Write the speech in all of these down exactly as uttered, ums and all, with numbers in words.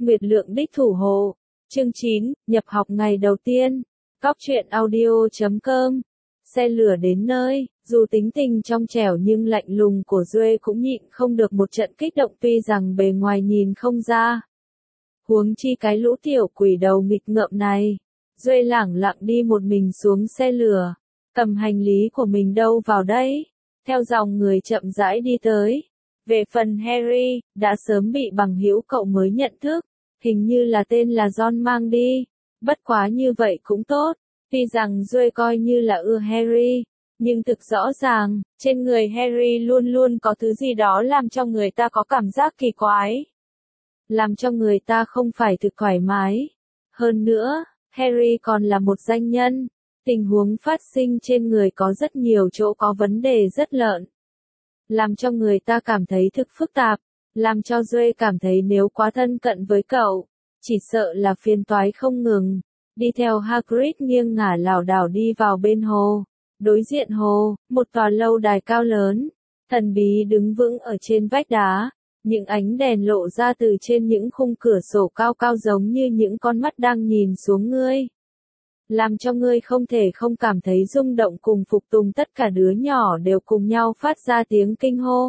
Nguyệt Lượng đích thủ hộ. Chương chín, nhập học ngày đầu tiên. Góc truyện audio chấm com. Xe lửa đến nơi, dù tính tình trong trẻo nhưng lạnh lùng của Duệ cũng nhịn không được một trận kích động tuy rằng bề ngoài nhìn không ra. Huống chi cái lũ tiểu quỷ đầu nghịch ngợm này. Duệ lẳng lặng đi một mình xuống xe lửa. Cầm hành lý của mình đâu vào đây? Theo dòng người chậm rãi đi tới. Về phần Harry, đã sớm bị bằng hữu cậu mới nhận thức. Hình như là tên là John mang đi. Bất quá như vậy cũng tốt. Tuy rằng Duệ coi như là ưa Harry. Nhưng thực rõ ràng, trên người Harry luôn luôn có thứ gì đó làm cho người ta có cảm giác kỳ quái. Làm cho người ta không phải thực thoải mái. Hơn nữa, Harry còn là một danh nhân. Tình huống phát sinh trên người có rất nhiều chỗ có vấn đề rất lợn. Làm cho người ta cảm thấy thực phức tạp. Làm cho Duệ cảm thấy nếu quá thân cận với cậu, chỉ sợ là phiền toái không ngừng. Đi theo Hagrid nghiêng ngả lảo đảo đi vào bên hồ. Đối diện hồ, một tòa lâu đài cao lớn, thần bí đứng vững ở trên vách đá. Những ánh đèn lộ ra từ trên những khung cửa sổ cao cao giống như những con mắt đang nhìn xuống ngươi. Làm cho ngươi không thể không cảm thấy rung động cùng phục tùng, tất cả đứa nhỏ đều cùng nhau phát ra tiếng kinh hô.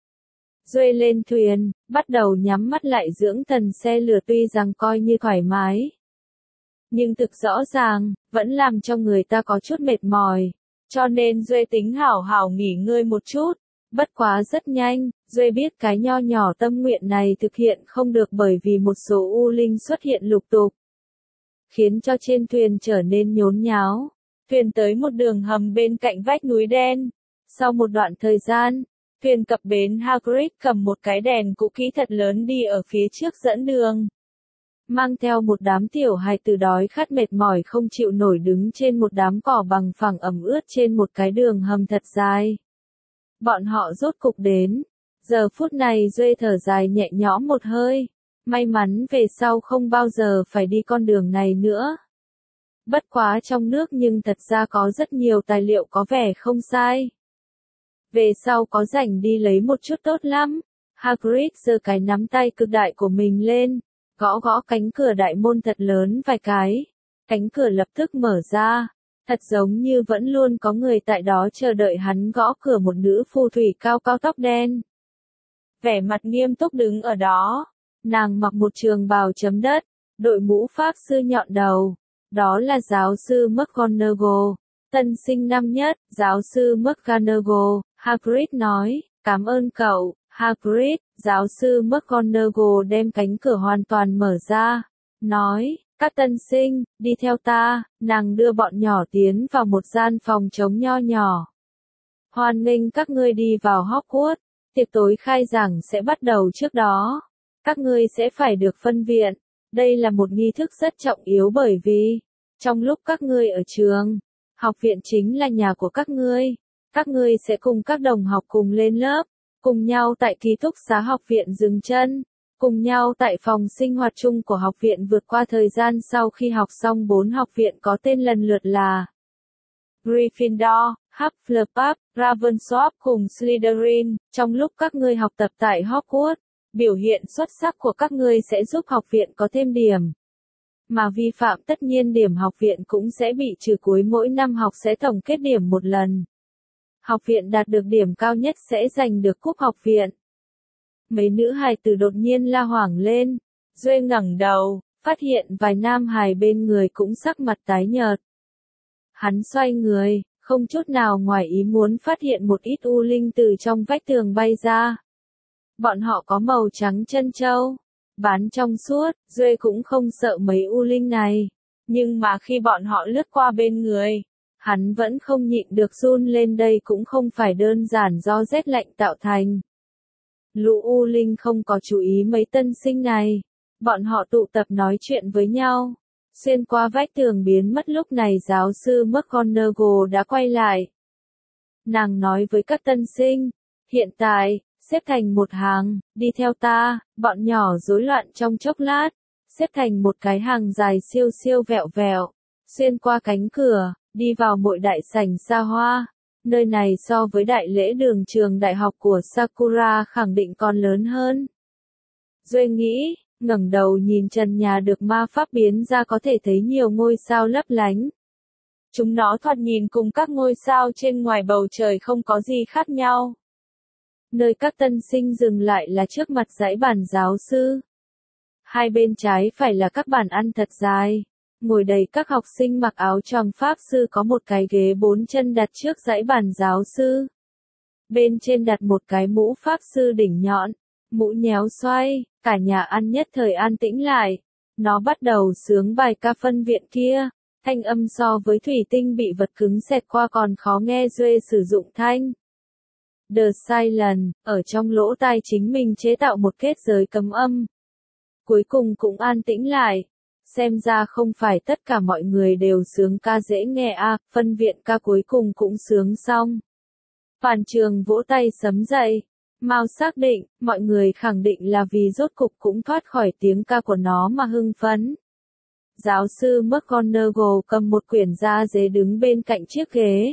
Duệ lên thuyền, bắt đầu nhắm mắt lại dưỡng thần. Xe lửa tuy rằng coi như thoải mái, nhưng thực rõ ràng, vẫn làm cho người ta có chút mệt mỏi. Cho nên Duệ tính hảo hảo nghỉ ngơi một chút. Bất quá rất nhanh, Duệ biết cái nho nhỏ tâm nguyện này thực hiện không được bởi vì một số u linh xuất hiện lục tục. Khiến cho trên thuyền trở nên nhốn nháo. Thuyền tới một đường hầm bên cạnh vách núi đen. Sau một đoạn thời gian, thuyền cập bến. Hagrid cầm một cái đèn cũ kỹ thật lớn đi ở phía trước dẫn đường. Mang theo một đám tiểu hài tử đói khát mệt mỏi không chịu nổi đứng trên một đám cỏ bằng phẳng ẩm ướt trên một cái đường hầm thật dài. Bọn họ rốt cục đến. Giờ phút này Duệ thở dài nhẹ nhõm một hơi. May mắn về sau không bao giờ phải đi con đường này nữa. Bất quá trong nước nhưng thật ra có rất nhiều tài liệu có vẻ không sai. Về sau có rảnh đi lấy một chút tốt lắm. Hagrid giơ cái nắm tay cực đại của mình lên. Gõ gõ cánh cửa đại môn thật lớn vài cái. Cánh cửa lập tức mở ra. Thật giống như vẫn luôn có người tại đó chờ đợi hắn gõ cửa. Một nữ phù thủy cao cao tóc đen. Vẻ mặt nghiêm túc đứng ở đó. Nàng mặc một trường bào chấm đất. Đội mũ pháp sư nhọn đầu. Đó là giáo sư McGonagall. Tân sinh năm nhất, giáo sư McGonagall. Hagrid nói, cảm ơn cậu, Hagrid. Giáo sư McGonagall đem cánh cửa hoàn toàn mở ra. Nói, các tân sinh, đi theo ta. Nàng đưa bọn nhỏ tiến vào một gian phòng trống nho nhỏ. Hoan nghênh các ngươi đi vào Hogwarts. Tiệc tối khai giảng sẽ bắt đầu trước đó. Các ngươi sẽ phải được phân viện. Đây là một nghi thức rất trọng yếu bởi vì, trong lúc các ngươi ở trường, học viện chính là nhà của các ngươi. Các ngươi sẽ cùng các đồng học cùng lên lớp, cùng nhau tại ký túc xá học viện dừng chân, cùng nhau tại phòng sinh hoạt chung của học viện vượt qua thời gian sau khi học xong. Bốn học viện có tên lần lượt là Gryffindor, Hufflepuff, Ravenclaw cùng Slytherin. Trong lúc các ngươi học tập tại Hogwarts, biểu hiện xuất sắc của các ngươi sẽ giúp học viện có thêm điểm. Mà vi phạm tất nhiên điểm học viện cũng sẽ bị trừ. Cuối mỗi năm học sẽ tổng kết điểm một lần. Học viện đạt được điểm cao nhất sẽ giành được cúp học viện. Mấy nữ hài tử đột nhiên la hoảng lên. Duệ ngẩng đầu, phát hiện vài nam hài bên người cũng sắc mặt tái nhợt. Hắn xoay người, không chút nào ngoài ý muốn phát hiện một ít u linh từ trong vách tường bay ra. Bọn họ có màu trắng chân châu, bán trong suốt. Duệ cũng không sợ mấy u linh này. Nhưng mà khi bọn họ lướt qua bên người, hắn vẫn không nhịn được run lên. Đây cũng không phải đơn giản do rét lạnh tạo thành. Lũ u linh không có chú ý mấy tân sinh này. Bọn họ tụ tập nói chuyện với nhau. Xuyên qua vách tường biến mất. Lúc này giáo sư McGonagall đã quay lại. Nàng nói với các tân sinh, hiện tại, xếp thành một hàng, đi theo ta. Bọn nhỏ rối loạn trong chốc lát, xếp thành một cái hàng dài siêu siêu vẹo vẹo, xuyên qua cánh cửa, đi vào một đại sảnh xa hoa. Nơi này so với đại lễ đường trường đại học của Sakura khẳng định còn lớn hơn. Duệ nghĩ, ngẩng đầu nhìn trần nhà được ma pháp biến ra có thể thấy nhiều ngôi sao lấp lánh. Chúng nó thoạt nhìn cùng các ngôi sao trên ngoài bầu trời không có gì khác nhau. Nơi các tân sinh dừng lại là trước mặt dãy bàn giáo sư. Hai bên trái phải là các bàn ăn thật dài. Ngồi đầy các học sinh mặc áo choàng pháp sư, có một cái ghế bốn chân đặt trước dãy bàn giáo sư. Bên trên đặt một cái mũ pháp sư đỉnh nhọn, mũ nhéo xoay, cả nhà ăn nhất thời an tĩnh lại. Nó bắt đầu sướng bài ca phân viện kia, thanh âm so với thủy tinh bị vật cứng xẹt qua còn khó nghe. Duê sử dụng thanh The Silent, ở trong lỗ tai chính mình chế tạo một kết giới cấm âm. Cuối cùng cũng an tĩnh lại. Xem ra không phải tất cả mọi người đều sướng ca dễ nghe à, phân viện ca cuối cùng cũng sướng xong. Toàn trường vỗ tay sấm dậy. Mao xác định, mọi người khẳng định là vì rốt cục cũng thoát khỏi tiếng ca của nó mà hưng phấn. Giáo sư McGonagall cầm một quyển da dế đứng bên cạnh chiếc ghế.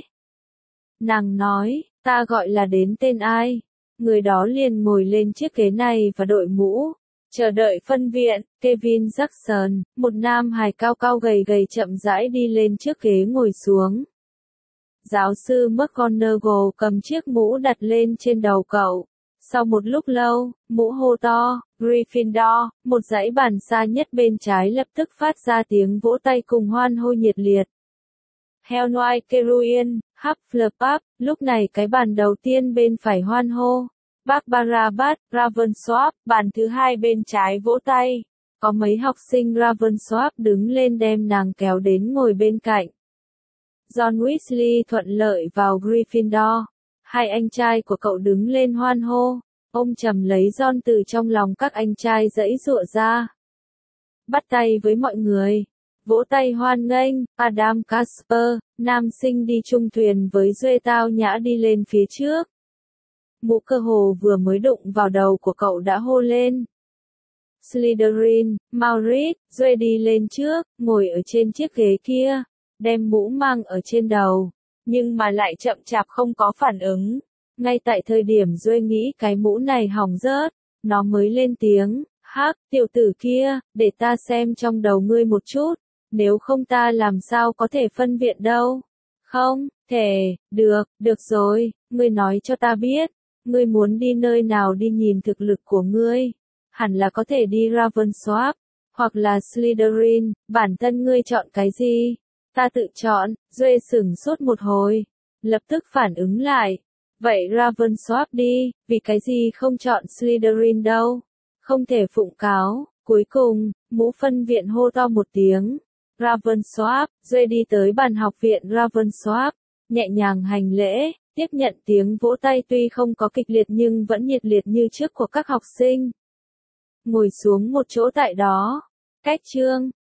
Nàng nói, ta gọi là đến tên ai? Người đó liền ngồi lên chiếc ghế này và đội mũ. Chờ đợi phân viện, Kevin Jackson, một nam hài cao cao gầy gầy chậm rãi đi lên trước ghế ngồi xuống. Giáo sư McGonagall cầm chiếc mũ đặt lên trên đầu cậu. Sau một lúc lâu, mũ hô to, Gryffindor, một dãy bàn xa nhất bên trái lập tức phát ra tiếng vỗ tay cùng hoan hô nhiệt liệt. Hermione Keruin, Hufflepuff, lúc này cái bàn đầu tiên bên phải hoan hô. Barbara Butt, Ravensworth, bàn thứ hai bên trái vỗ tay. Có mấy học sinh Ravensworth đứng lên đem nàng kéo đến ngồi bên cạnh. John Weasley thuận lợi vào Gryffindor. Hai anh trai của cậu đứng lên hoan hô. Ông trầm lấy John từ trong lòng các anh trai giãy giụa ra. Bắt tay với mọi người. Vỗ tay hoan nghênh. Adam Casper, nam sinh đi chung thuyền với Duê tao nhã đi lên phía trước. Mũ cơ hồ vừa mới đụng vào đầu của cậu đã hô lên. Slytherin, Maurit, Duê đi lên trước, ngồi ở trên chiếc ghế kia, đem mũ mang ở trên đầu, nhưng mà lại chậm chạp không có phản ứng. Ngay tại thời điểm Duê nghĩ cái mũ này hỏng rớt, nó mới lên tiếng, hắc, tiểu tử kia, để ta xem trong đầu ngươi một chút, nếu không ta làm sao có thể phân viện đâu. Không, thể, được, được rồi, ngươi nói cho ta biết. Ngươi muốn đi nơi nào đi nhìn thực lực của ngươi? Hẳn là có thể đi Ravensworth, hoặc là Slytherin, bản thân ngươi chọn cái gì? Ta tự chọn. Duê sửng sốt một hồi, lập tức phản ứng lại. Vậy Ravensworth đi, vì cái gì không chọn Slytherin đâu? Không thể phụng cáo. Cuối cùng, mũ phân viện hô to một tiếng. Ravensworth, Duê đi tới bàn học viện Ravensworth, nhẹ nhàng hành lễ. Tiếp nhận tiếng vỗ tay tuy không có kịch liệt nhưng vẫn nhiệt liệt như trước của các học sinh. Ngồi xuống một chỗ tại đó. Cách chương